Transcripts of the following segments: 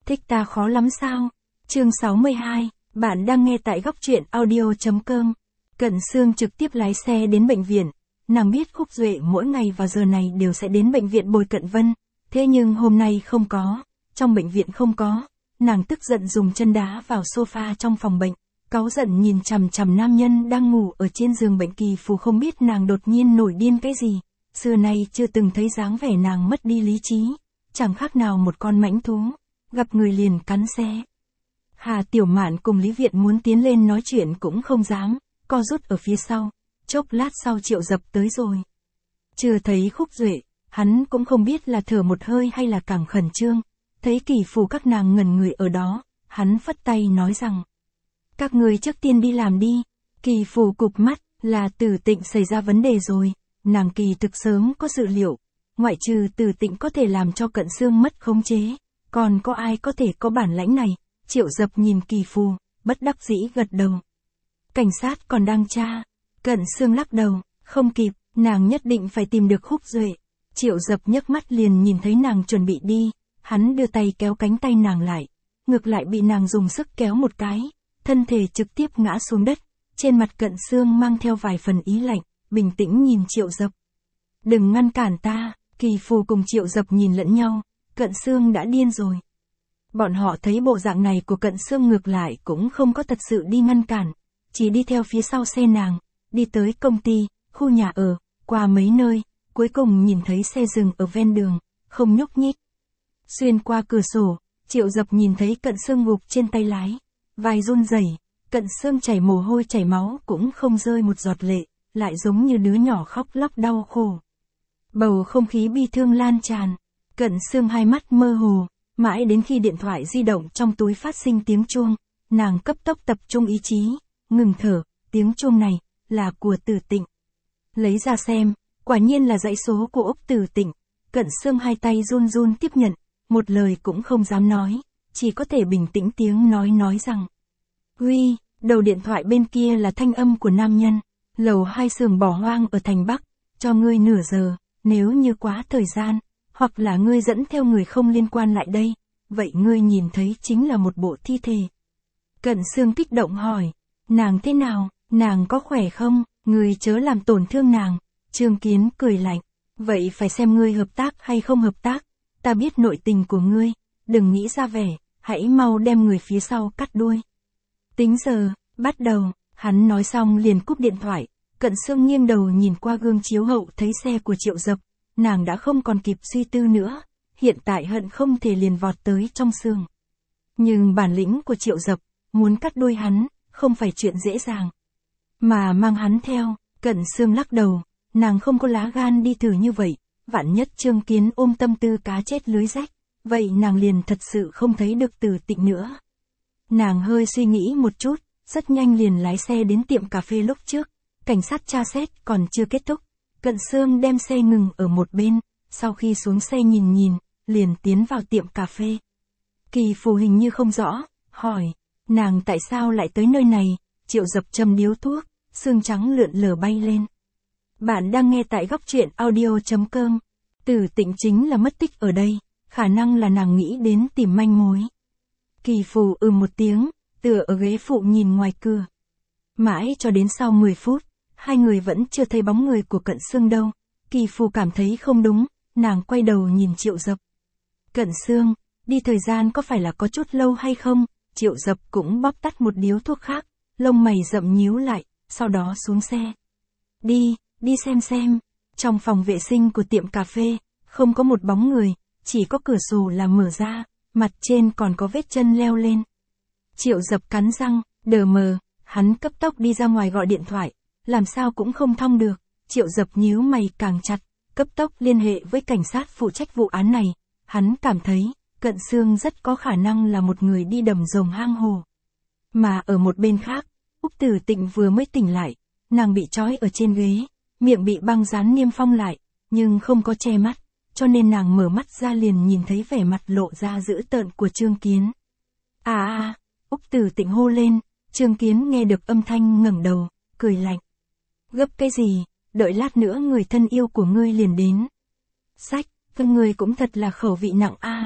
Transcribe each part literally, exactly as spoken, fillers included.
Thích ta khó lắm sao? Chương sáu mươi hai, bạn đang nghe tại góc truyện audio chấm com. Cận Sương trực tiếp lái xe đến bệnh viện. Nàng biết Khúc Duệ mỗi ngày vào giờ này đều sẽ đến bệnh viện bồi Cận Vân. Thế nhưng hôm nay không có, trong bệnh viện không có. Nàng tức giận dùng chân đá vào sofa trong phòng bệnh. Cáu giận nhìn chằm chằm nam nhân đang ngủ ở trên giường bệnh. Kỳ Phù không biết nàng đột nhiên nổi điên cái gì. Xưa nay chưa từng thấy dáng vẻ nàng mất đi lý trí. Chẳng khác nào một con mãnh thú, gặp người liền cắn xé. Hà Tiểu Mạn cùng Lý Viện muốn tiến lên nói chuyện cũng không dám, co rút ở phía sau. Chốc lát sau Triệu Dập tới rồi. Chưa thấy Khúc Duệ, hắn cũng không biết là thở một hơi hay là càng khẩn trương. Thấy Kỳ Phù các nàng ngẩn người ở đó, hắn phất tay nói rằng: các người trước tiên đi làm đi. Kỳ Phù cụp mắt, là Tử Tịnh xảy ra vấn đề rồi. Nàng kỳ thực sớm có dự liệu, ngoại trừ Tử Tịnh có thể làm cho Cận Sương mất khống chế, còn có ai có thể có bản lãnh này? Triệu Dập nhìn Kỳ Phù, bất đắc dĩ gật đầu. Cảnh sát còn đang tra. Cận Sương lắc đầu, không kịp, nàng nhất định phải tìm được Khúc Duệ. Triệu Dập nhấc mắt liền nhìn thấy nàng chuẩn bị đi, hắn đưa tay kéo cánh tay nàng lại, ngược lại bị nàng dùng sức kéo một cái, thân thể trực tiếp ngã xuống đất. Trên mặt Cận Sương mang theo vài phần ý lạnh, bình tĩnh nhìn Triệu Dập. Đừng ngăn cản ta. Kỳ Phù cùng Triệu Dập nhìn lẫn nhau, Cận Sương đã điên rồi. Bọn họ thấy bộ dạng này của Cận Sương ngược lại cũng không có thật sự đi ngăn cản, chỉ đi theo phía sau xe nàng, đi tới công ty, khu nhà ở, qua mấy nơi, cuối cùng nhìn thấy xe dừng ở ven đường, không nhúc nhích. Xuyên qua cửa sổ, Triệu Dập nhìn thấy Cận Sương gục trên tay lái, vai run rẩy, Cận Sương chảy mồ hôi chảy máu cũng không rơi một giọt lệ, lại giống như đứa nhỏ khóc lóc đau khổ. Bầu không khí bi thương lan tràn, Cận Sương hai mắt mơ hồ, mãi đến khi điện thoại di động trong túi phát sinh tiếng chuông, nàng cấp tốc tập trung ý chí, ngừng thở, tiếng chuông này, là của Tử Tịnh. Lấy ra xem, quả nhiên là dãy số của Úc Tử Tịnh. Cận Sương hai tay run run tiếp nhận, một lời cũng không dám nói, chỉ có thể bình tĩnh tiếng nói nói rằng: Uy, đầu điện thoại bên kia là thanh âm của nam nhân, lầu hai xưởng bỏ hoang ở thành Bắc, cho ngươi nửa giờ, nếu như quá thời gian, hoặc là ngươi dẫn theo người không liên quan lại đây, vậy ngươi nhìn thấy chính là một bộ thi thể. Cận Sương kích động hỏi: nàng thế nào, nàng có khỏe không, ngươi chớ làm tổn thương nàng. Trương Kiến cười lạnh: vậy phải xem ngươi hợp tác hay không hợp tác, ta biết nội tình của ngươi, đừng nghĩ ra vẻ, hãy mau đem người phía sau cắt đuôi. Tính giờ, bắt đầu. Hắn nói xong liền cúp điện thoại. Cận Sương nghiêng đầu nhìn qua gương chiếu hậu thấy xe của Triệu Dập, nàng đã không còn kịp suy tư nữa, hiện tại hận không thể liền vọt tới trong xưởng. Nhưng bản lĩnh của Triệu Dập, muốn cắt đuôi hắn, không phải chuyện dễ dàng. Mà mang hắn theo, Cận Sương lắc đầu, nàng không có lá gan đi thử như vậy, vạn nhất Trương Kiến ôm tâm tư cá chết lưới rách, vậy nàng liền thật sự không thấy được Tử Tịnh nữa. Nàng hơi suy nghĩ một chút, rất nhanh liền lái xe đến tiệm cà phê lúc trước. Cảnh sát tra xét còn chưa kết thúc, Cận Sương đem xe ngừng ở một bên, sau khi xuống xe nhìn nhìn, liền tiến vào tiệm cà phê. Kỳ Phù hình như không rõ, hỏi: nàng tại sao lại tới nơi này? Triệu Dập châm điếu thuốc, xương trắng lượn lờ bay lên. Bạn đang nghe tại góc truyện audio chấm com. Tử Tịnh chính là mất tích ở đây, khả năng là nàng nghĩ đến tìm manh mối. Kỳ Phù ừ một tiếng, tựa ở ghế phụ nhìn ngoài cửa. Mãi cho đến sau mười phút, hai người vẫn chưa thấy bóng người của Cận Sương đâu. Kỳ Phù cảm thấy không đúng, nàng quay đầu nhìn Triệu Dập. Cận Sương, đi thời gian có phải là có chút lâu hay không? Triệu Dập cũng bóp tắt một điếu thuốc khác, lông mày rậm nhíu lại, sau đó xuống xe. Đi, đi xem xem. Trong phòng vệ sinh của tiệm cà phê, không có một bóng người, chỉ có cửa sổ là mở ra, mặt trên còn có vết chân leo lên. Triệu Dập cắn răng, đờ mờ, hắn cấp tốc đi ra ngoài gọi điện thoại, làm sao cũng không thong được. Triệu Dập nhíu mày càng chặt, cấp tốc liên hệ với cảnh sát phụ trách vụ án này. Hắn cảm thấy, Cận Sương rất có khả năng là một người đi đầm rồng hang hồ. Mà ở một bên khác, Úc Tử Tịnh vừa mới tỉnh lại, nàng bị trói ở trên ghế, miệng bị băng dán niêm phong lại, nhưng không có che mắt, cho nên nàng mở mắt ra liền nhìn thấy vẻ mặt lộ ra dữ tợn của Trương Kiến. À à, Úc Tử Tịnh hô lên. Trương Kiến nghe được âm thanh ngẩng đầu, cười lạnh. Gấp cái gì, đợi lát nữa người thân yêu của ngươi liền đến. Sách, các ngươi cũng thật là khẩu vị nặng a.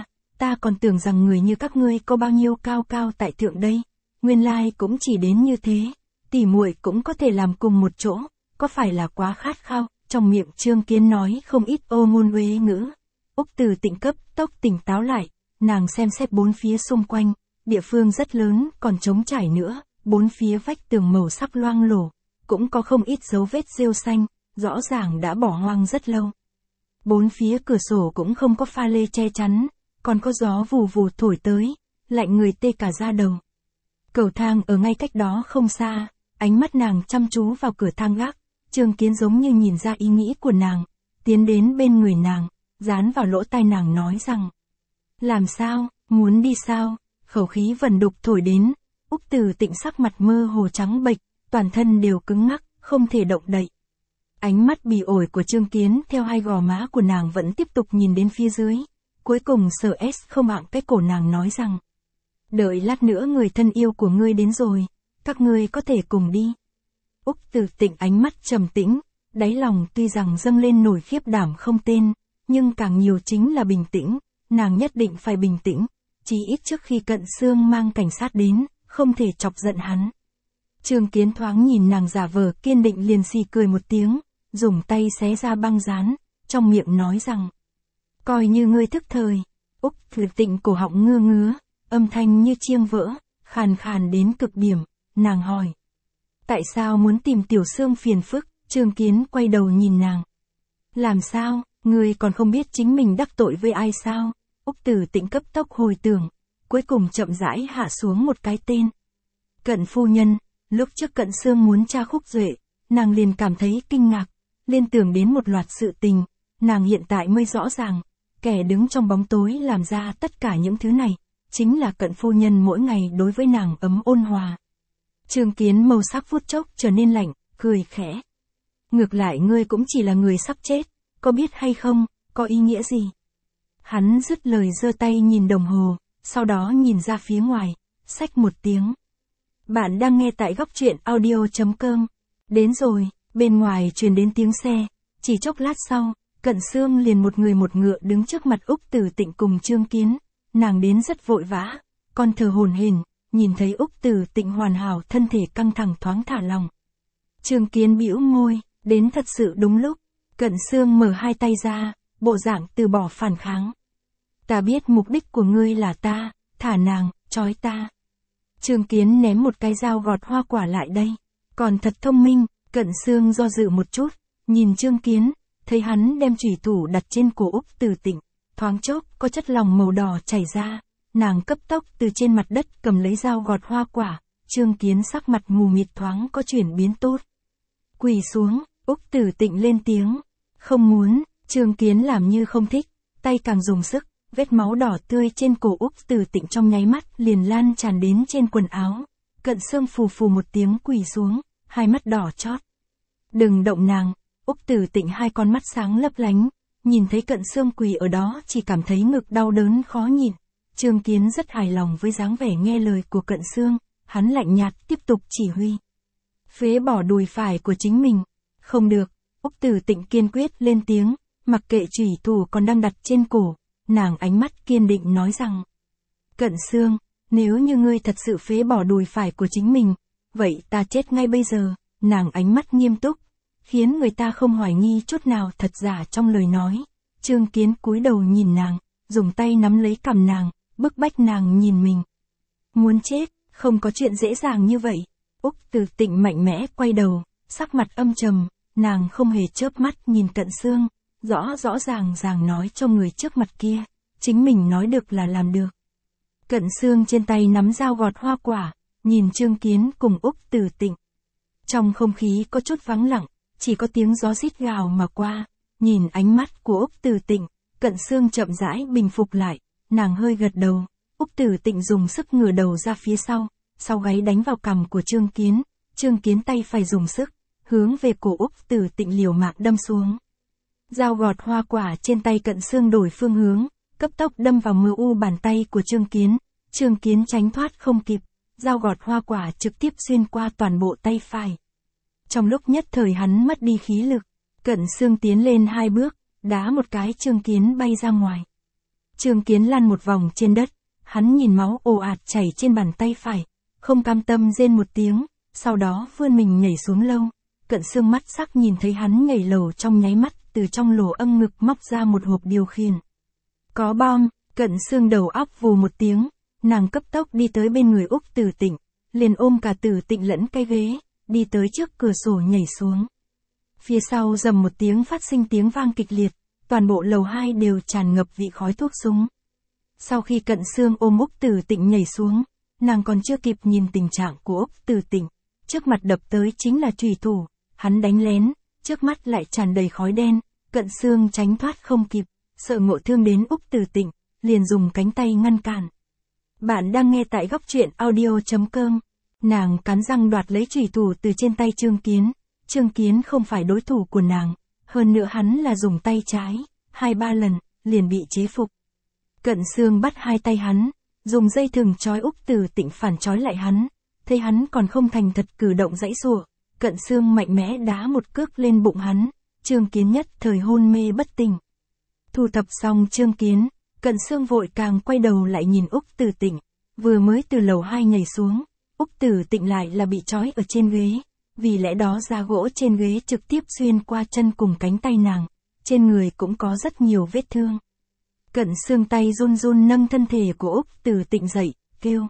ta còn tưởng rằng người như các ngươi có bao nhiêu cao cao tại thượng đây, nguyên lai cũng chỉ đến như thế, tỉ muội cũng có thể làm cùng một chỗ, có phải là quá khát khao, trong miệng Trương Kiến nói không ít ô ngôn uế ngữ. Úc Từ Tịnh cấp tốc tỉnh táo lại, nàng xem xét bốn phía xung quanh, địa phương rất lớn, còn trống trải nữa, bốn phía vách tường màu sắc loang lổ, cũng có không ít dấu vết rêu xanh, rõ ràng đã bỏ hoang rất lâu. Bốn phía cửa sổ cũng không có pha lê che chắn, còn có gió vù vù thổi tới, lạnh người tê cả da đầu. Cầu thang ở ngay cách đó không xa, ánh mắt nàng chăm chú vào cửa thang gác, Trương Kiến giống như nhìn ra ý nghĩ của nàng, tiến đến bên người nàng, dán vào lỗ tai nàng nói rằng: làm sao, muốn đi sao? Khẩu khí vẩn đục thổi đến, Úc Từ Tịnh sắc mặt mơ hồ trắng bệch, toàn thân đều cứng ngắc, không thể động đậy. Ánh mắt bỉ ổi của Trương Kiến theo hai gò má của nàng vẫn tiếp tục nhìn đến phía dưới, cuối cùng sờ s không ạng cái cổ nàng nói rằng: đợi lát nữa người thân yêu của ngươi đến rồi, các ngươi có thể cùng đi. Úc Từ Tịnh ánh mắt trầm tĩnh, đáy lòng tuy rằng dâng lên nổi khiếp đảm không tên, nhưng càng nhiều chính là bình tĩnh, nàng nhất định phải bình tĩnh, chí ít trước khi Cận Xương mang cảnh sát đến, không thể chọc giận hắn. Trương Kiến thoáng nhìn nàng giả vờ kiên định liền xì cười một tiếng, dùng tay xé ra băng dán, trong miệng nói rằng: coi như ngươi thức thời. Úc Từ Tịnh cổ họng ngưa ngứa, âm thanh như chiêng vỡ, khàn khàn đến cực điểm, nàng hỏi: tại sao muốn tìm Tiểu Xương phiền phức? Trương Kiến quay đầu nhìn nàng. Làm sao, ngươi còn không biết chính mình đắc tội với ai sao? Úc Từ Tịnh cấp tốc hồi tưởng, cuối cùng chậm rãi hạ xuống một cái tên. Cận phu nhân. Lúc trước Cận Xương muốn tra Khúc Duệ, nàng liền cảm thấy kinh ngạc, liên tưởng đến một loạt sự tình, nàng hiện tại mới rõ ràng, kẻ đứng trong bóng tối làm ra tất cả những thứ này, chính là Cận phu nhân mỗi ngày đối với nàng ấm ôn hòa. Trương Kiến màu sắc phút chốc trở nên lạnh, cười khẽ. Ngược lại ngươi cũng chỉ là người sắp chết, có biết hay không, có ý nghĩa gì? Hắn dứt lời giơ tay nhìn đồng hồ, sau đó nhìn ra phía ngoài, xách một tiếng. Bạn đang nghe tại góc truyện audio chấm com. Đến rồi, bên ngoài truyền đến tiếng xe, chỉ chốc lát sau, Cận Xương liền một người một ngựa đứng trước mặt Úc Từ Tịnh cùng Trương Kiến, nàng đến rất vội vã, còn thở hổn hển, nhìn thấy Úc Từ Tịnh hoàn hảo thân thể căng thẳng thoáng thả lòng. Trương Kiến bĩu môi, đến thật sự đúng lúc, Cận Xương mở hai tay ra, bộ dạng từ bỏ phản kháng. Ta biết mục đích của ngươi là ta, thả nàng, trói ta. Trương Kiến ném một cái dao gọt hoa quả lại đây, còn thật thông minh. Cận Xương do dự một chút, nhìn Trương Kiến, thấy hắn đem chủy thủ đặt trên cổ Úc Từ Tịnh, thoáng chốc có chất lỏng màu đỏ chảy ra, nàng cấp tốc từ trên mặt đất cầm lấy dao gọt hoa quả, Trương Kiến sắc mặt mù mịt thoáng có chuyển biến tốt. Quỳ xuống, Úc Từ Tịnh lên tiếng, không muốn. Trương Kiến làm như không thích, tay càng dùng sức, vết máu đỏ tươi trên cổ Úc Từ Tịnh trong nháy mắt liền lan tràn đến trên quần áo. Cận Xương phù phù một tiếng quỳ xuống, hai mắt đỏ chót. Đừng động nàng. Úc Từ Tịnh hai con mắt sáng lấp lánh, nhìn thấy Cận Xương quỳ ở đó chỉ cảm thấy ngực đau đớn khó nhịn. Trương Kiến rất hài lòng với dáng vẻ nghe lời của Cận Xương, hắn lạnh nhạt tiếp tục chỉ huy. Phế bỏ đùi phải của chính mình. Không được. Úc Từ Tịnh kiên quyết lên tiếng, mặc kệ chủy thủ còn đang đặt trên cổ, nàng ánh mắt kiên định nói rằng: Cận Xương, nếu như ngươi thật sự phế bỏ đùi phải của chính mình, vậy ta chết ngay bây giờ. Nàng ánh mắt nghiêm túc, khiến người ta không hoài nghi chút nào thật giả trong lời nói. Trương Kiến cúi đầu nhìn nàng, dùng tay nắm lấy cằm nàng, bức bách nàng nhìn mình. Muốn chết, không có chuyện dễ dàng như vậy. Úc Từ Tịnh mạnh mẽ quay đầu, sắc mặt âm trầm, nàng không hề chớp mắt nhìn Cận Xương, rõ rõ ràng ràng nói cho người trước mặt kia, chính mình nói được là làm được. Cận Xương trên tay nắm dao gọt hoa quả, nhìn Trương Kiến cùng Úc Từ Tịnh. Trong không khí có chút vắng lặng, chỉ có tiếng gió rít gào mà qua, nhìn ánh mắt của Úc Từ Tịnh, Cận Xương chậm rãi bình phục lại, nàng hơi gật đầu. Úc Từ Tịnh dùng sức ngửa đầu ra phía sau, sau gáy đánh vào cằm của Trương Kiến, Trương Kiến tay phải dùng sức, hướng về cổ Úc Từ Tịnh liều mạng đâm xuống. Dao gọt hoa quả trên tay Cận Xương đổi phương hướng, cấp tốc đâm vào mờ u bàn tay của Trương Kiến, Trương Kiến tránh thoát không kịp, dao gọt hoa quả trực tiếp xuyên qua toàn bộ tay phải. Trong lúc nhất thời hắn mất đi khí lực, Cận Xương tiến lên hai bước, đá một cái Trương Kiến bay ra ngoài. Trương Kiến lăn một vòng trên đất, hắn nhìn máu ồ ạt chảy trên bàn tay phải, không cam tâm rên một tiếng, sau đó vươn mình nhảy xuống lâu. Cận Xương mắt sắc nhìn thấy hắn nhảy lầu trong nháy mắt, từ trong lỗ âm ngực móc ra một hộp điều khiển. Có bom. Cận Xương đầu óc vù một tiếng, nàng cấp tốc đi tới bên người Úc Tử Tịnh, liền ôm cả Tử Tịnh lẫn cái ghế, đi tới trước cửa sổ nhảy xuống. Phía sau rầm một tiếng phát sinh tiếng vang kịch liệt, toàn bộ lầu hai đều tràn ngập vị khói thuốc súng. Sau khi Cận Xương ôm Úc Tử Tịnh nhảy xuống, nàng còn chưa kịp nhìn tình trạng của Úc Tử Tịnh, trước mặt đập tới chính là chùy thủ, hắn đánh lén, trước mắt lại tràn đầy khói đen, Cận Xương tránh thoát không kịp, sợ ngộ thương đến Úc Tử Tịnh, liền dùng cánh tay ngăn cản. Bạn đang nghe tại góc truyện audio chấm com. Nàng cắn răng đoạt lấy chùy thủ từ trên tay Trương Kiến. Trương Kiến không phải đối thủ của nàng, hơn nữa hắn là dùng tay trái, hai ba lần, liền bị chế phục. Cận Xương bắt hai tay hắn, dùng dây thừng trói Úc Tử Tịnh phản trói lại hắn, thấy hắn còn không thành thật cử động giãy giụa, Cận Xương mạnh mẽ đá một cước lên bụng hắn, Trương Kiến nhất thời hôn mê bất tỉnh. Thu thập xong Trương Kiến, Cận Xương vội càng quay đầu lại nhìn Úc Tử Tịnh, vừa mới từ lầu hai nhảy xuống, Úc Tử Tịnh lại là bị trói ở trên ghế, vì lẽ đó da gỗ trên ghế trực tiếp xuyên qua chân cùng cánh tay nàng, trên người cũng có rất nhiều vết thương. Cận Xương tay run run nâng thân thể của Úc Tử Tịnh dậy, kêu.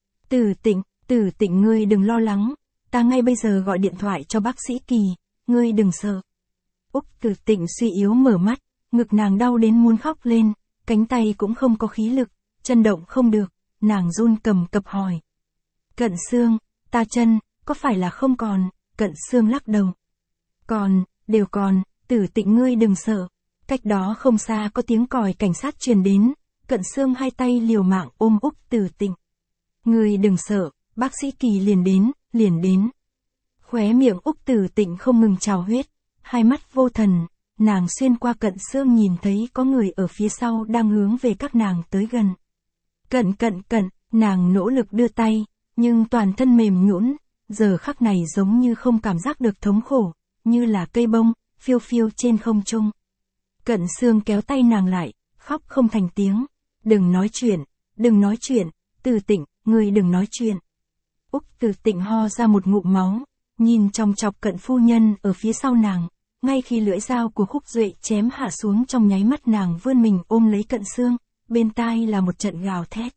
Tử Tịnh, Tử Tịnh ngươi đừng lo lắng, ta ngay bây giờ gọi điện thoại cho bác sĩ Kỳ, ngươi đừng sợ. Úc Tử Tịnh suy yếu mở mắt, ngực nàng đau đến muốn khóc lên, cánh tay cũng không có khí lực, chân động không được, nàng run cầm cập hỏi. Cận Xương, ta chân, có phải là không còn? Cận Xương lắc đầu. Còn, đều còn, Tử Tịnh ngươi đừng sợ. Cách đó không xa có tiếng còi cảnh sát truyền đến, Cận Xương hai tay liều mạng ôm Úc Tử Tịnh. Ngươi đừng sợ, bác sĩ Kỳ liền đến, liền đến. Khóe miệng Úc Tử Tịnh không ngừng trào huyết, hai mắt vô thần, nàng xuyên qua Cận Xương nhìn thấy có người ở phía sau đang hướng về các nàng tới gần. Cận cận cận, nàng nỗ lực đưa tay, nhưng toàn thân mềm nhũn, giờ khắc này giống như không cảm giác được thống khổ, như là cây bông, phiêu phiêu trên không trung. Cận Xương kéo tay nàng lại, khóc không thành tiếng. Đừng nói chuyện, đừng nói chuyện, Tử Tịnh, ngươi đừng nói chuyện. Úc Tử Tịnh ho ra một ngụm máu, nhìn chòng chọc Cận phu nhân ở phía sau nàng, ngay khi lưỡi dao của Khúc Duệ chém hạ xuống trong nháy mắt nàng vươn mình ôm lấy Cận Xương, bên tai là một trận gào thét.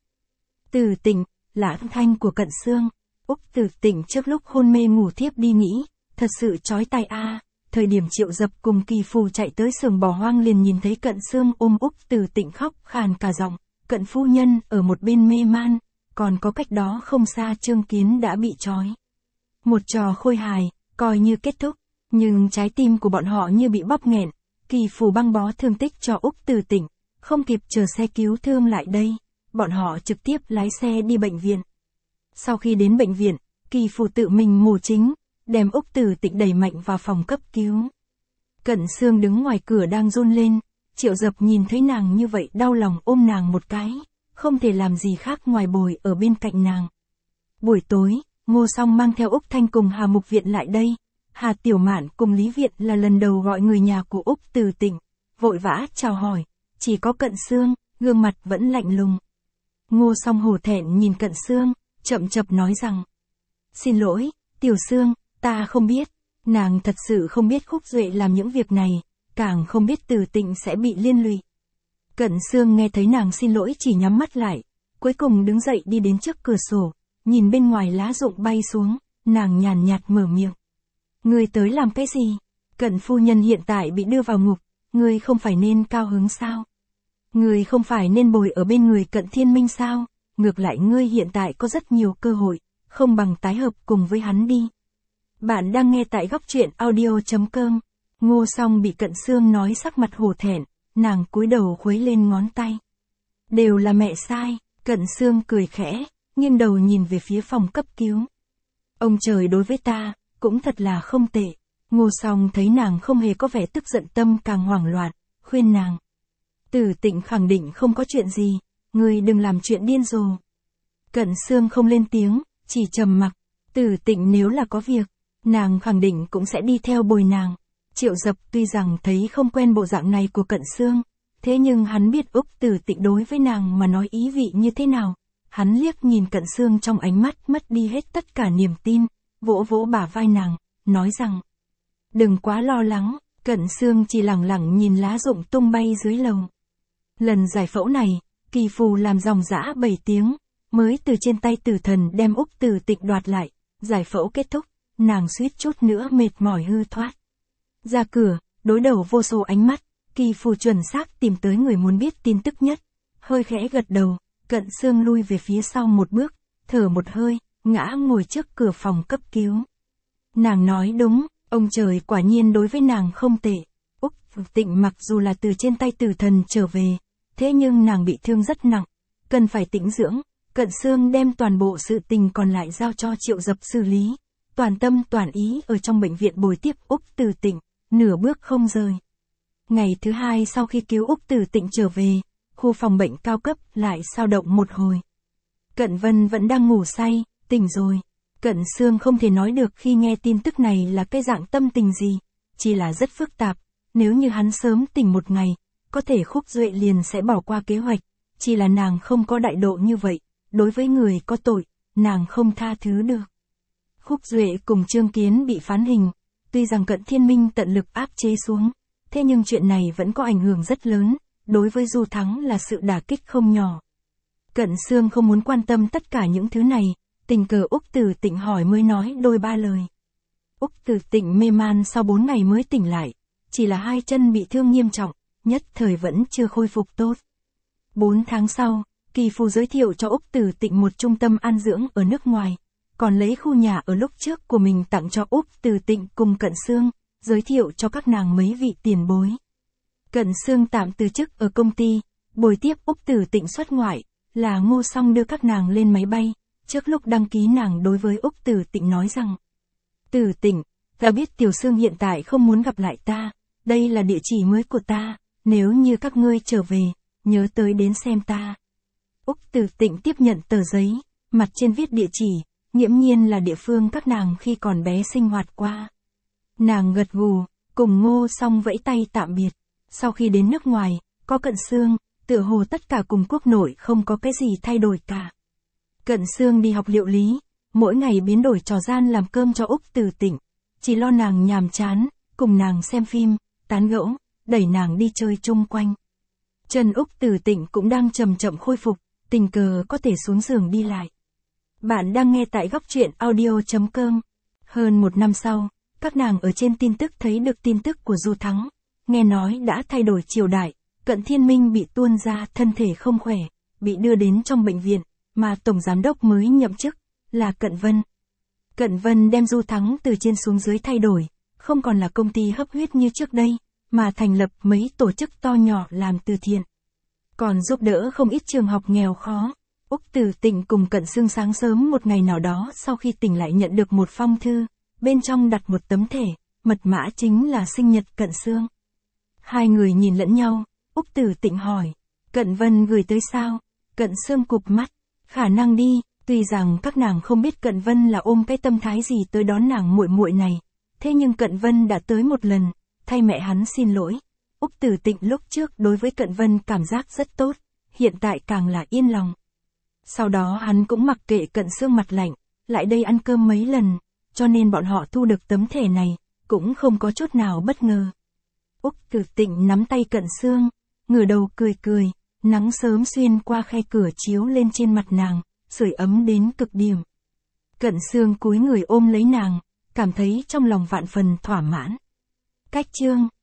Tử Tịnh, là âm thanh của Cận Xương. Úc Tử Tịnh trước lúc hôn mê ngủ thiếp đi nghĩ, thật sự chói tai a. Thời điểm Triệu Dập cùng Kỳ Phù chạy tới xưởng bỏ hoang liền nhìn thấy Cận Xương ôm Úc Tử Tịnh khóc khàn cả giọng, Cận phu nhân ở một bên mê man, còn có cách đó không xa Trương Kiến đã bị trói. Một trò khôi hài, coi như kết thúc, nhưng trái tim của bọn họ như bị bóp nghẹn. Kỳ Phù băng bó thương tích cho Úc Tử Tịnh, không kịp chờ xe cứu thương lại đây, bọn họ trực tiếp lái xe đi bệnh viện. Sau khi đến bệnh viện, Kỳ Phù tự mình mổ chính, đem Úc Tử Tịnh đẩy mạnh vào phòng cấp cứu. Cận Xương đứng ngoài cửa đang run lên, Triệu Dập nhìn thấy nàng như vậy đau lòng ôm nàng một cái, không thể làm gì khác ngoài bồi ở bên cạnh nàng. Buổi tối, Ngô Song mang theo Úc Thanh cùng Hà Mục Viện lại đây, Hà Tiểu Mạn cùng Lý Viện là lần đầu gọi người nhà của Úc Tử Tịnh, vội vã chào hỏi, chỉ có Cận Xương, gương mặt vẫn lạnh lùng. Ngô Song hổ thẹn nhìn Cận Xương, chậm chậm nói rằng, xin lỗi, Tiểu Xương, ta không biết, nàng thật sự không biết Khúc Duệ làm những việc này, càng không biết Tử Tịnh sẽ bị liên lụy. Cận Xương nghe thấy nàng xin lỗi chỉ nhắm mắt lại, cuối cùng đứng dậy đi đến trước cửa sổ, nhìn bên ngoài lá rụng bay xuống, nàng nhàn nhạt mở miệng. Ngươi tới làm cái gì? Cận phu nhân hiện tại bị đưa vào ngục, ngươi không phải nên cao hứng sao? Ngươi không phải nên bồi ở bên người Cận Thiên Minh sao? Ngược lại ngươi hiện tại có rất nhiều cơ hội, không bằng tái hợp cùng với hắn đi. Bạn đang nghe tại góc truyện audio chấm com. Ngô Song bị Cận Xương nói sắc mặt hổ thẹn, nàng cúi đầu khuấy lên ngón tay. Đều là mẹ sai, Cận Xương cười khẽ, nghiêng đầu nhìn về phía phòng cấp cứu. Ông trời đối với ta, cũng thật là không tệ. Ngô Song thấy nàng không hề có vẻ tức giận tâm càng hoảng loạn, khuyên nàng. Tử Tịnh khẳng định không có chuyện gì, ngươi đừng làm chuyện điên rồ. Cận Xương không lên tiếng, chỉ trầm mặc. Tử Tịnh nếu là có việc, nàng khẳng định cũng sẽ đi theo bồi nàng. Triệu Dập tuy rằng thấy không quen bộ dạng này của Cận Xương, Thế nhưng hắn biết Úc Tử Tịnh đối với nàng mà nói ý vị như thế nào. Hắn liếc nhìn Cận Xương trong ánh mắt mất đi hết tất cả niềm tin, vỗ vỗ bả vai nàng, nói rằng: đừng quá lo lắng. Cận Xương chỉ lẳng lặng nhìn lá rụng tung bay dưới lầu. Lần giải phẫu này, Kỳ Phù làm dòng dã bảy tiếng, mới từ trên tay tử thần đem Úc Tử Tịnh đoạt lại. Giải phẫu kết thúc, nàng suýt chút nữa mệt mỏi hư thoát. Ra cửa, đối đầu vô số ánh mắt, Kỳ Phù chuẩn xác tìm tới người muốn biết tin tức nhất. Hơi khẽ gật đầu, Cận Xương lui về phía sau một bước, thở một hơi, ngã ngồi trước cửa phòng cấp cứu. Nàng nói đúng, ông trời quả nhiên đối với nàng không tệ. Úc Tịnh mặc dù là từ trên tay tử thần trở về, thế nhưng nàng bị thương rất nặng, cần phải tĩnh dưỡng. Cận Xương đem toàn bộ sự tình còn lại giao cho Triệu Dập xử lý, toàn tâm toàn ý ở trong bệnh viện bồi tiếp Úc Tử Tịnh, nửa bước không rời. Ngày thứ hai sau khi cứu Úc Tử Tịnh trở về, khu phòng bệnh cao cấp lại xao động một hồi. Cận Vân vẫn đang ngủ say, tỉnh rồi. Cận Xương không thể nói được khi nghe tin tức này là cái dạng tâm tình gì, chỉ là rất phức tạp. Nếu như hắn sớm tỉnh một ngày, có thể Khúc Duệ liền sẽ bỏ qua kế hoạch, chỉ là nàng không có đại độ như vậy, đối với người có tội, nàng không tha thứ được. Khúc Duệ cùng Trương Kiến bị phán hình, tuy rằng Cận Thiên Minh tận lực áp chế xuống, thế nhưng chuyện này vẫn có ảnh hưởng rất lớn, đối với Du Thắng là sự đả kích không nhỏ. Cận Xương không muốn quan tâm tất cả những thứ này, tình cờ Úc Tử Tịnh hỏi mới nói đôi ba lời. Úc Tử Tịnh mê man sau bốn ngày mới tỉnh lại, chỉ là hai chân bị thương nghiêm trọng, nhất thời vẫn chưa khôi phục tốt. Bốn tháng sau, Kỳ Phù giới thiệu cho Úc Tử Tịnh một trung tâm an dưỡng ở nước ngoài, còn lấy khu nhà ở lúc trước của mình tặng cho Úc Tử Tịnh cùng Cận Xương, giới thiệu cho các nàng mấy vị tiền bối. Cận Xương tạm từ chức ở công ty, bồi tiếp Úc Tử Tịnh xuất ngoại, là Ngô Song đưa các nàng lên máy bay. Trước lúc đăng ký nàng đối với Úc Tử Tịnh nói rằng: Tử Tịnh, ta biết Tiểu Xương hiện tại không muốn gặp lại ta, đây là địa chỉ mới của ta, nếu như các ngươi trở về, nhớ tới đến xem ta. Úc Tử Tịnh tiếp nhận tờ giấy, mặt trên viết địa chỉ, nghiễm nhiên là địa phương các nàng khi còn bé sinh hoạt qua. Nàng gật gù, cùng Ngô Song vẫy tay tạm biệt. Sau khi đến nước ngoài, có Cận Xương, tựa hồ tất cả cùng quốc nội không có cái gì thay đổi cả. Cận Xương đi học liệu lý, mỗi ngày biến đổi trò gian làm cơm cho Úc Tử Tịnh, chỉ lo nàng nhàm chán, cùng nàng xem phim, tán gẫu, đẩy nàng đi chơi chung quanh. Chân Úc Tử Tịnh cũng đang chậm chậm khôi phục, tình cờ có thể xuống giường đi lại. Bạn đang nghe tại góc truyện audio chấm com. Hơn một năm sau, các nàng ở trên tin tức thấy được tin tức của Du Thắng, nghe nói đã thay đổi triều đại, Cận Thiên Minh bị tuôn ra thân thể không khỏe, bị đưa đến trong bệnh viện, mà tổng giám đốc mới nhậm chức, là Cận Vân. Cận Vân đem Du Thắng từ trên xuống dưới thay đổi, không còn là công ty hấp huyết như trước đây, mà thành lập mấy tổ chức to nhỏ làm từ thiện. Còn giúp đỡ không ít trường học nghèo khó. Úc Tử Tịnh cùng Cận Xương sáng sớm một ngày nào đó sau khi tỉnh lại nhận được một phong thư, bên trong đặt một tấm thẻ, mật mã chính là sinh nhật Cận Xương. Hai người nhìn lẫn nhau, Úc Tử Tịnh hỏi: Cận Vân gửi tới sao? Cận Xương cụp mắt: khả năng đi, tuy rằng các nàng không biết Cận Vân là ôm cái tâm thái gì tới đón nàng muội muội này, thế nhưng Cận Vân đã tới một lần, thay mẹ hắn xin lỗi. Úc Tử Tịnh lúc trước đối với Cận Vân cảm giác rất tốt, hiện tại càng là yên lòng. Sau đó hắn cũng mặc kệ Cận Xương mặt lạnh, lại đây ăn cơm mấy lần, cho nên bọn họ thu được tấm thẻ này, cũng không có chút nào bất ngờ. Úc Tử Tịnh nắm tay Cận Xương, ngửa đầu cười cười, nắng sớm xuyên qua khe cửa chiếu lên trên mặt nàng, sưởi ấm đến cực điểm. Cận Xương cúi người ôm lấy nàng, cảm thấy trong lòng vạn phần thỏa mãn. Cách chương